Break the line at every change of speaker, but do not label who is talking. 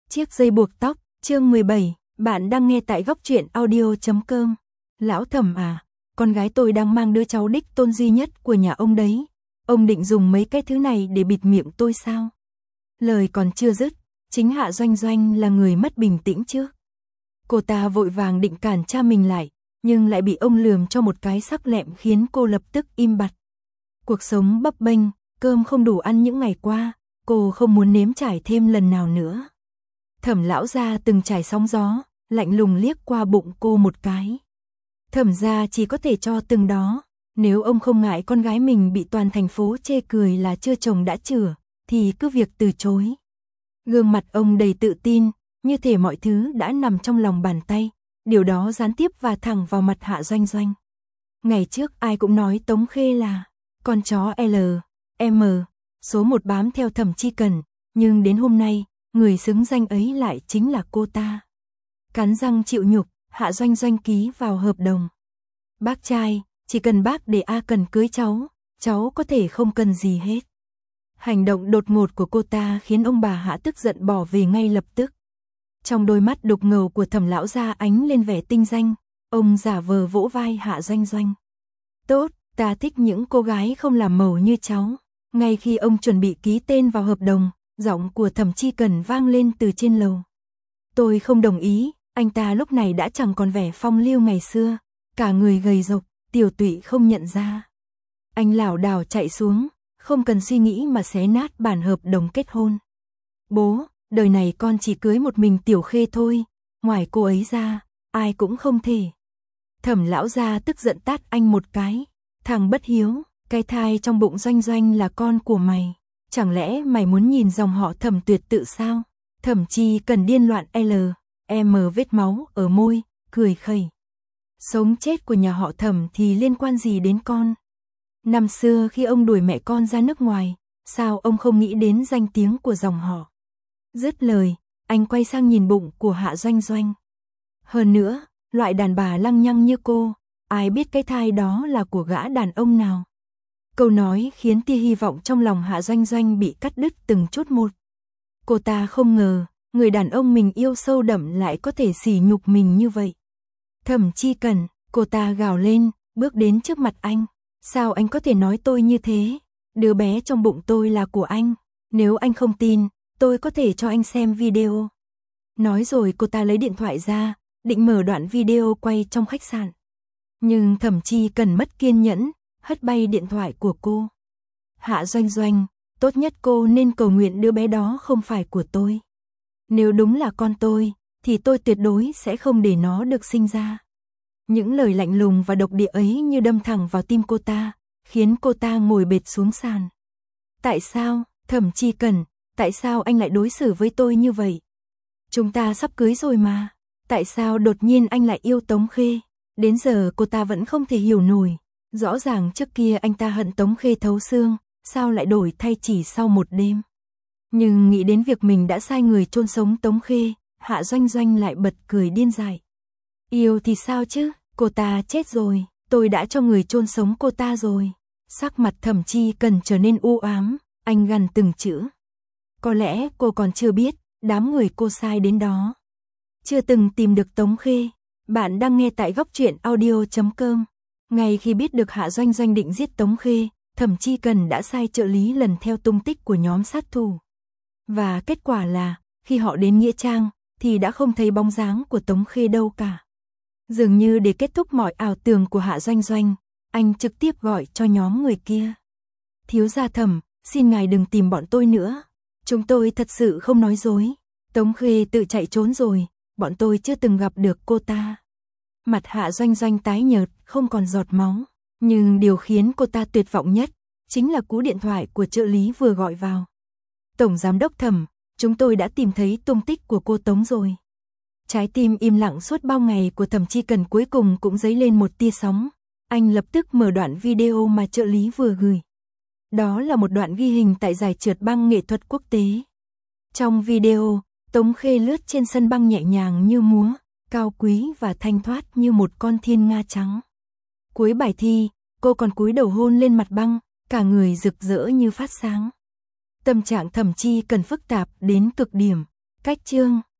Chiếc dây buộc tóc, chương 17, bạn đang nghe tại góc truyện audio.com. Lão Thẩm à, con gái tôi đang mang đứa cháu đích tôn duy nhất của nhà ông đấy. Ông định dùng mấy cái thứ này để bịt miệng tôi sao? Lời còn chưa dứt, chính Hạ Doanh Doanh là người mất bình tĩnh trước. Cô ta vội vàng định cản cha mình lại, nhưng lại bị ông lườm cho một cái sắc lẹm khiến cô lập tức im bặt. Cuộc sống bấp bênh, cơm không đủ ăn những ngày qua, cô không muốn nếm trải thêm lần nào nữa. Thẩm lão gia từng trải sóng gió, lạnh lùng liếc qua bụng cô một cái. Thẩm gia chỉ có thể cho từng đó, nếu ông không ngại con gái mình bị toàn thành phố chê cười là chưa chồng đã chửa, thì cứ việc từ chối. Gương mặt ông đầy tự tin, như thể mọi thứ đã nằm trong lòng bàn tay, điều đó gián tiếp và thẳng vào mặt Hạ Doanh Doanh. Ngày trước ai cũng nói Tống Khê là con chó L, M, số một bám theo Thẩm Chi Cần, nhưng đến hôm nay, người xứng danh ấy lại chính là cô ta. Cắn răng chịu nhục, Hạ Doanh Doanh ký vào hợp đồng. Bác trai, chỉ cần bác để A Cần cưới cháu có thể không cần gì hết. Hành động đột ngột của cô ta khiến ông bà Hạ tức giận bỏ về ngay lập tức. Trong đôi mắt đục ngầu của Thẩm lão gia ánh lên vẻ tinh danh, ông giả vờ vỗ vai Hạ Doanh Doanh. Tốt, ta thích những cô gái không làm màu như cháu. Ngay khi ông chuẩn bị ký tên vào hợp đồng, giọng của Thẩm Chi Cần vang lên từ trên lầu. Tôi không đồng ý, anh ta lúc này đã chẳng còn vẻ phong lưu ngày xưa, cả người gầy rộc, tiểu tụy không nhận ra. Anh lảo đảo chạy xuống, không cần suy nghĩ mà xé nát bản hợp đồng kết hôn. Bố, đời này con chỉ cưới một mình Tiểu Khê thôi, ngoài cô ấy ra, ai cũng không thể. Thẩm lão gia tức giận tát anh một cái. Thằng bất hiếu, cái thai trong bụng Doanh Doanh là con của mày. Chẳng lẽ mày muốn nhìn dòng họ Thẩm tuyệt tự sao? Thẩm Chi Cần điên loạn L, M vết máu ở môi, cười khẩy. Sống chết của nhà họ Thẩm thì liên quan gì đến con? Năm xưa khi ông đuổi mẹ con ra nước ngoài, sao ông không nghĩ đến danh tiếng của dòng họ? Dứt lời, anh quay sang nhìn bụng của Hạ Doanh Doanh. Hơn nữa, loại đàn bà lăng nhăng như cô, ai biết cái thai đó là của gã đàn ông nào? Câu nói khiến tia hy vọng trong lòng Hạ Doanh Doanh bị cắt đứt từng chút một. Cô ta không ngờ, người đàn ông mình yêu sâu đậm lại có thể sỉ nhục mình như vậy. Thẩm Chi Cần, cô ta gào lên, bước đến trước mặt anh. Sao anh có thể nói tôi như thế? Đứa bé trong bụng tôi là của anh. Nếu anh không tin, tôi có thể cho anh xem video. Nói rồi cô ta lấy điện thoại ra, định mở đoạn video quay trong khách sạn. Nhưng Thẩm Chi Cần mất kiên nhẫn, hất bay điện thoại của cô. Hạ Doanh Doanh, tốt nhất cô nên cầu nguyện đứa bé đó không phải của tôi. Nếu đúng là con tôi, thì tôi tuyệt đối sẽ không để nó được sinh ra. Những lời lạnh lùng và độc địa ấy như đâm thẳng vào tim cô ta, khiến cô ta ngồi bệt xuống sàn. Tại sao, Thẩm Chi Cần, tại sao anh lại đối xử với tôi như vậy? Chúng ta sắp cưới rồi mà, tại sao đột nhiên anh lại yêu Tống Khê? Đến giờ cô ta vẫn không thể hiểu nổi. Rõ ràng trước kia anh ta hận Tống Khê thấu xương, sao lại đổi thay chỉ sau một đêm? Nhưng nghĩ đến việc mình đã sai người chôn sống Tống Khê, Hạ Doanh Doanh lại bật cười điên dại. Yêu thì sao chứ, cô ta chết rồi, tôi đã cho người chôn sống cô ta rồi. Sắc mặt Thẩm Chi Cần trở nên u ám, anh gằn từng chữ. Có lẽ cô còn chưa biết, đám người cô sai đến đó. Chưa từng tìm được Tống Khê. Bạn đang nghe tại góc truyện audio.com. Ngay khi biết được Hạ Doanh Doanh định giết Tống Khê, Thẩm Chi Cần đã sai trợ lý lần theo tung tích của nhóm sát thủ. Và kết quả là, khi họ đến Nghĩa Trang, thì đã không thấy bóng dáng của Tống Khê đâu cả. Dường như để kết thúc mọi ảo tưởng của Hạ Doanh Doanh, anh trực tiếp gọi cho nhóm người kia. Thiếu gia Thẩm, xin ngài đừng tìm bọn tôi nữa. Chúng tôi thật sự không nói dối. Tống Khê tự chạy trốn rồi, bọn tôi chưa từng gặp được cô ta. Mặt Hạ Doanh Doanh tái nhợt, không còn giọt máu. Nhưng điều khiến cô ta tuyệt vọng nhất, chính là cú điện thoại của trợ lý vừa gọi vào. Tổng giám đốc Thẩm, chúng tôi đã tìm thấy tung tích của cô Tống rồi. Trái tim im lặng suốt bao ngày của Thẩm Chi Cần cuối cùng cũng dấy lên một tia sóng. Anh lập tức mở đoạn video mà trợ lý vừa gửi. Đó là một đoạn ghi hình tại giải trượt băng nghệ thuật quốc tế. Trong video, Tống Khê lướt trên sân băng nhẹ nhàng như múa, cao quý và thanh thoát như một con thiên nga trắng. Cuối bài thi, cô còn cúi đầu hôn lên mặt băng, cả người rực rỡ như phát sáng. Tâm trạng Thẩm Chi Cần phức tạp đến cực điểm. Cách chương